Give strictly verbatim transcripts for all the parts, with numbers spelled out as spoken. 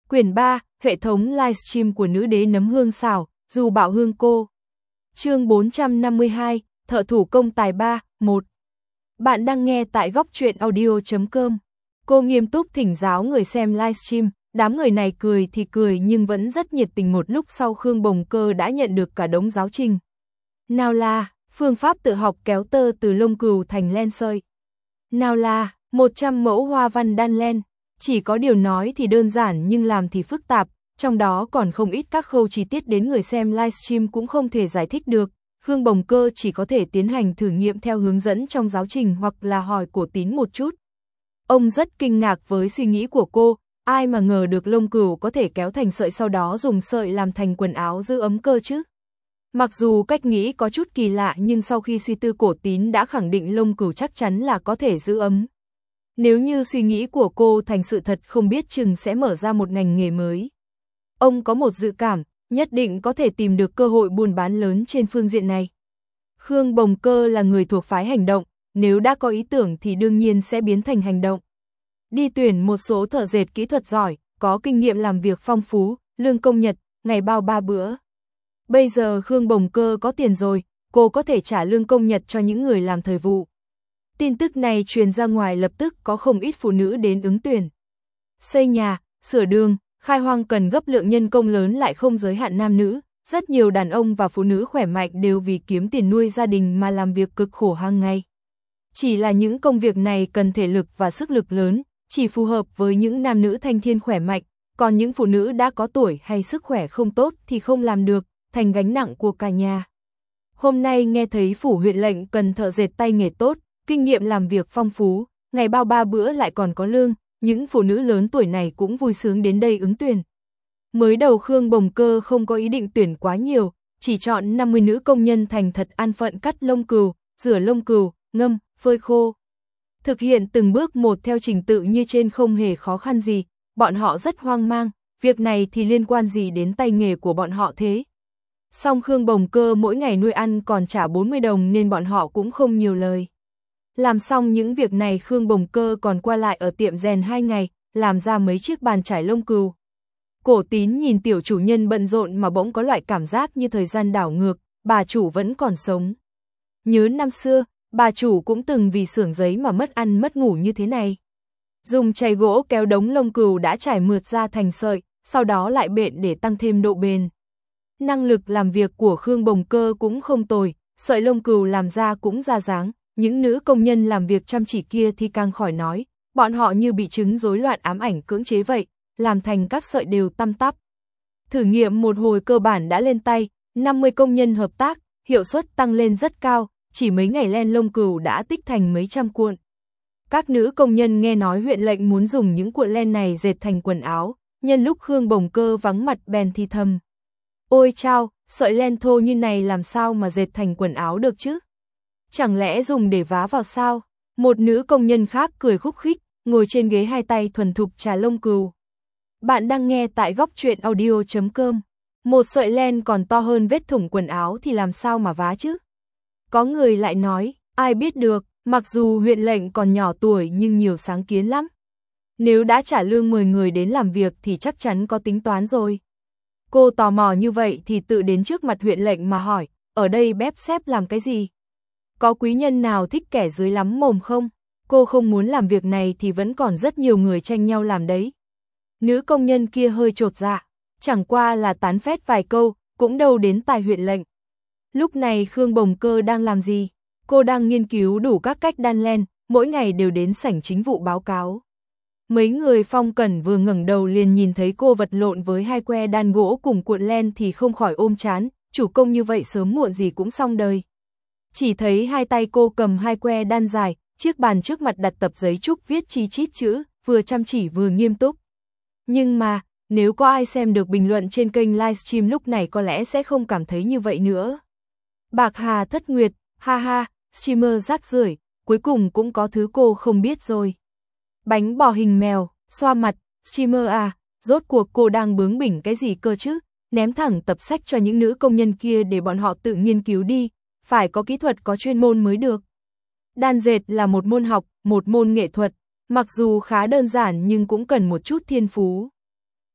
Quyển ba, hệ thống livestream của nữ đế nấm hương xào, dù bảo hương cô. Chương bốn trăm năm mươi hai, thợ thủ công tài ba, một. Bạn đang nghe tại góc truyện audio chấm com. Cô nghiêm túc thỉnh giáo người xem livestream, đám người này cười thì cười nhưng vẫn rất nhiệt tình. Một lúc sau Khương Bồng Cơ đã nhận được cả đống giáo trình. Nào là, phương pháp tự học kéo tơ từ lông cừu thành len sợi. Nào là, một trăm mẫu hoa văn đan len. Chỉ có điều nói thì đơn giản nhưng làm thì phức tạp, trong đó còn không ít các khâu chi tiết đến người xem livestream cũng không thể giải thích được. Khương Bồng Cơ chỉ có thể tiến hành thử nghiệm theo hướng dẫn trong giáo trình hoặc là hỏi Cổ Tín một chút. Ông rất kinh ngạc với suy nghĩ của cô, ai mà ngờ được lông cừu có thể kéo thành sợi sau đó dùng sợi làm thành quần áo giữ ấm cơ chứ. Mặc dù cách nghĩ có chút kỳ lạ nhưng sau khi suy tư Cổ Tín đã khẳng định lông cừu chắc chắn là có thể giữ ấm. Nếu như suy nghĩ của cô thành sự thật không biết chừng sẽ mở ra một ngành nghề mới. Ông có một dự cảm, nhất định có thể tìm được cơ hội buôn bán lớn trên phương diện này. Khương Bồng Cơ là người thuộc phái hành động, nếu đã có ý tưởng thì đương nhiên sẽ biến thành hành động. Đi tuyển một số thợ dệt kỹ thuật giỏi, có kinh nghiệm làm việc phong phú, lương công nhật, ngày bao ba bữa. Bây giờ Khương Bồng Cơ có tiền rồi, cô có thể trả lương công nhật cho những người làm thời vụ. Tin tức này truyền ra ngoài lập tức có không ít phụ nữ đến ứng tuyển. Xây nhà, sửa đường, khai hoang cần gấp lượng nhân công lớn lại không giới hạn nam nữ. Rất nhiều đàn ông và phụ nữ khỏe mạnh đều vì kiếm tiền nuôi gia đình mà làm việc cực khổ hàng ngày. Chỉ là những công việc này cần thể lực và sức lực lớn, chỉ phù hợp với những nam nữ thanh thiên khỏe mạnh, còn những phụ nữ đã có tuổi hay sức khỏe không tốt thì không làm được, thành gánh nặng của cả nhà. Hôm nay nghe thấy phủ huyện lệnh cần thợ dệt tay nghề tốt, kinh nghiệm làm việc phong phú, ngày bao ba bữa lại còn có lương, những phụ nữ lớn tuổi này cũng vui sướng đến đây ứng tuyển. Mới đầu Khương Bồng Cơ không có ý định tuyển quá nhiều, chỉ chọn năm mươi nữ công nhân thành thật an phận cắt lông cừu, rửa lông cừu, ngâm, phơi khô. Thực hiện từng bước một theo trình tự như trên không hề khó khăn gì, bọn họ rất hoang mang, việc này thì liên quan gì đến tay nghề của bọn họ thế. Song Khương Bồng Cơ mỗi ngày nuôi ăn còn trả bốn mươi đồng nên bọn họ cũng không nhiều lời. Làm xong những việc này Khương Bồng Cơ còn qua lại ở tiệm rèn hai ngày, làm ra mấy chiếc bàn trải lông cừu. Cổ Tín nhìn tiểu chủ nhân bận rộn mà bỗng có loại cảm giác như thời gian đảo ngược, bà chủ vẫn còn sống. Nhớ năm xưa, bà chủ cũng từng vì xưởng giấy mà mất ăn mất ngủ như thế này. Dùng chày gỗ kéo đống lông cừu đã trải mượt ra thành sợi, sau đó lại bện để tăng thêm độ bền. Năng lực làm việc của Khương Bồng Cơ cũng không tồi, sợi lông cừu làm ra cũng ra dáng. Những nữ công nhân làm việc chăm chỉ kia thì càng khỏi nói, bọn họ như bị chứng rối loạn ám ảnh cưỡng chế vậy, làm thành các sợi đều tăm tắp. Thử nghiệm một hồi cơ bản đã lên tay, năm mươi công nhân hợp tác, hiệu suất tăng lên rất cao, chỉ mấy ngày len lông cừu đã tích thành mấy trăm cuộn. Các nữ công nhân nghe nói huyện lệnh muốn dùng những cuộn len này dệt thành quần áo, nhân lúc Khương Bồng Cơ vắng mặt bèn thì thầm. Ôi chao, sợi len thô như này làm sao mà dệt thành quần áo được chứ? Chẳng lẽ dùng để vá vào sao? Một nữ công nhân khác cười khúc khích, ngồi trên ghế hai tay thuần thục trà lông cừu. Bạn đang nghe tại góc truyện audio chấm com. Một sợi len còn to hơn vết thủng quần áo thì làm sao mà vá chứ? Có người lại nói, ai biết được, mặc dù huyện lệnh còn nhỏ tuổi nhưng nhiều sáng kiến lắm. Nếu đã trả lương mười người đến làm việc thì chắc chắn có tính toán rồi. Cô tò mò như vậy thì tự đến trước mặt huyện lệnh mà hỏi, ở đây bếp xếp làm cái gì? Có quý nhân nào thích kẻ dưới lắm mồm không? Cô không muốn làm việc này thì vẫn còn rất nhiều người tranh nhau làm đấy. Nữ công nhân kia hơi chột dạ, chẳng qua là tán phét vài câu, cũng đâu đến tài huyện lệnh. Lúc này Khương Bồng Cơ đang làm gì? Cô đang nghiên cứu đủ các cách đan len, mỗi ngày đều đến sảnh chính vụ báo cáo. Mấy người phong cẩn vừa ngẩng đầu liền nhìn thấy cô vật lộn với hai que đan gỗ cùng cuộn len thì không khỏi ôm chán, chủ công như vậy sớm muộn gì cũng xong đời. Chỉ thấy hai tay cô cầm hai que đan dài, chiếc bàn trước mặt đặt tập giấy trúc viết chi chít chữ, vừa chăm chỉ vừa nghiêm túc. Nhưng mà, nếu có ai xem được bình luận trên kênh livestream lúc này có lẽ sẽ không cảm thấy như vậy nữa. Bạc hà thất nguyệt, ha ha, streamer rác rưởi, cuối cùng cũng có thứ cô không biết rồi. Bánh bò hình mèo, xoa mặt, streamer à, rốt cuộc cô đang bướng bỉnh cái gì cơ chứ, ném thẳng tập sách cho những nữ công nhân kia để bọn họ tự nghiên cứu đi, phải có kỹ thuật có chuyên môn mới được. Đan dệt là một môn học, một môn nghệ thuật, mặc dù khá đơn giản nhưng cũng cần một chút thiên phú.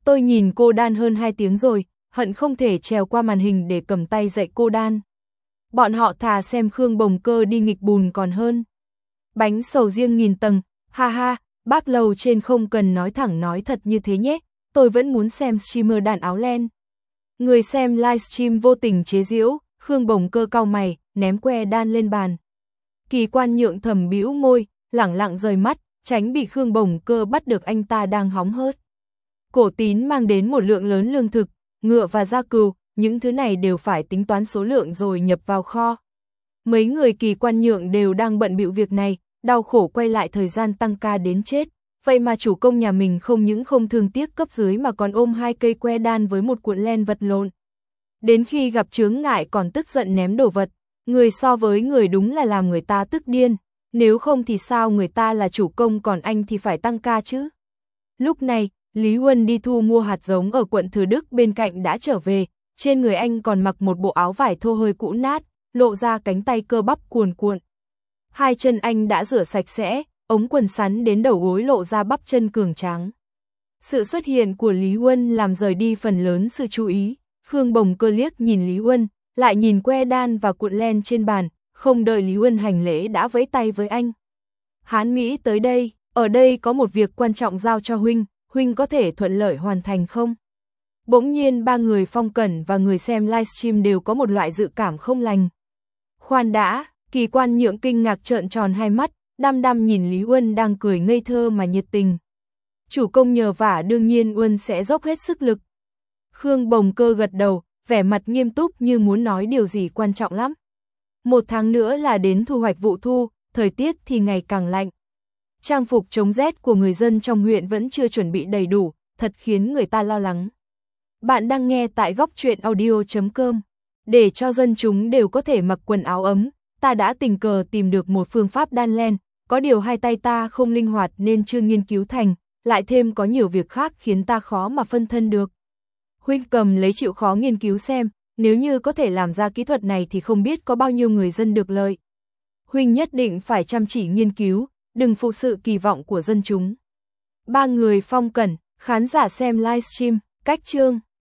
Tôi nhìn cô đan hơn hai tiếng rồi, hận không thể trèo qua màn hình để cầm tay dạy cô đan. Bọn họ thà xem Khương Bồng Cơ đi nghịch bùn còn hơn. Bánh sầu riêng nghìn tầng, ha ha, bác lầu trên không cần nói thẳng nói thật như thế nhé, tôi vẫn muốn xem streamer đàn áo len. Người xem livestream vô tình chế giễu, Khương Bồng Cơ cau mày, ném que đan lên bàn. Kỳ Quan Nhượng thầm bĩu môi, lẳng lặng rời mắt, tránh bị Khương Bồng Cơ bắt được anh ta đang hóng hớt. Cổ Tín mang đến một lượng lớn lương thực, ngựa và gia cừu, những thứ này đều phải tính toán số lượng rồi nhập vào kho. Mấy người Kỳ Quan Nhượng đều đang bận bịu việc này, đau khổ quay lại thời gian tăng ca đến chết. Vậy mà chủ công nhà mình không những không thương tiếc cấp dưới mà còn ôm hai cây que đan với một cuộn len vật lộn. Đến khi gặp chướng ngại còn tức giận ném đồ vật, người so với người đúng là làm người ta tức điên, nếu không thì sao người ta là chủ công còn anh thì phải tăng ca chứ. Lúc này, Lý Huân đi thu mua hạt giống ở quận Thừa Đức bên cạnh đã trở về, trên người anh còn mặc một bộ áo vải thô hơi cũ nát, lộ ra cánh tay cơ bắp cuồn cuộn. Hai chân anh đã rửa sạch sẽ, ống quần sắn đến đầu gối lộ ra bắp chân cường tráng. Sự xuất hiện của Lý Huân làm rời đi phần lớn sự chú ý, Khương Bồng Cơ liếc nhìn Lý Huân, lại nhìn que đan và cuộn len trên bàn, không đợi Lý Huân hành lễ đã vẫy tay với anh. Hán Mỹ tới đây, ở đây có một việc quan trọng giao cho huynh, huynh có thể thuận lợi hoàn thành không? Bỗng nhiên ba người Phong Cẩn và người xem livestream đều có một loại dự cảm không lành. Khoan đã, Kỳ Quan Nhượng kinh ngạc trợn tròn hai mắt, đăm đăm nhìn Lý Huân đang cười ngây thơ mà nhiệt tình. Chủ công nhờ vả đương nhiên Huân sẽ dốc hết sức lực. Khương Bồng Cơ gật đầu, vẻ mặt nghiêm túc như muốn nói điều gì quan trọng lắm. Một tháng nữa là đến thu hoạch vụ thu, thời tiết thì ngày càng lạnh. Trang phục chống rét của người dân trong huyện vẫn chưa chuẩn bị đầy đủ, thật khiến người ta lo lắng. Bạn đang nghe tại góc truyện audio chấm com. Để cho dân chúng đều có thể mặc quần áo ấm, ta đã tình cờ tìm được một phương pháp đan len, có điều hai tay ta không linh hoạt nên chưa nghiên cứu thành, lại thêm có nhiều việc khác khiến ta khó mà phân thân được. Huynh cầm lấy chịu khó nghiên cứu xem, nếu như có thể làm ra kỹ thuật này thì không biết có bao nhiêu người dân được lợi. Huynh nhất định phải chăm chỉ nghiên cứu, đừng phụ sự kỳ vọng của dân chúng. Ba người Phong Cẩn, khán giả xem livestream, cách chương.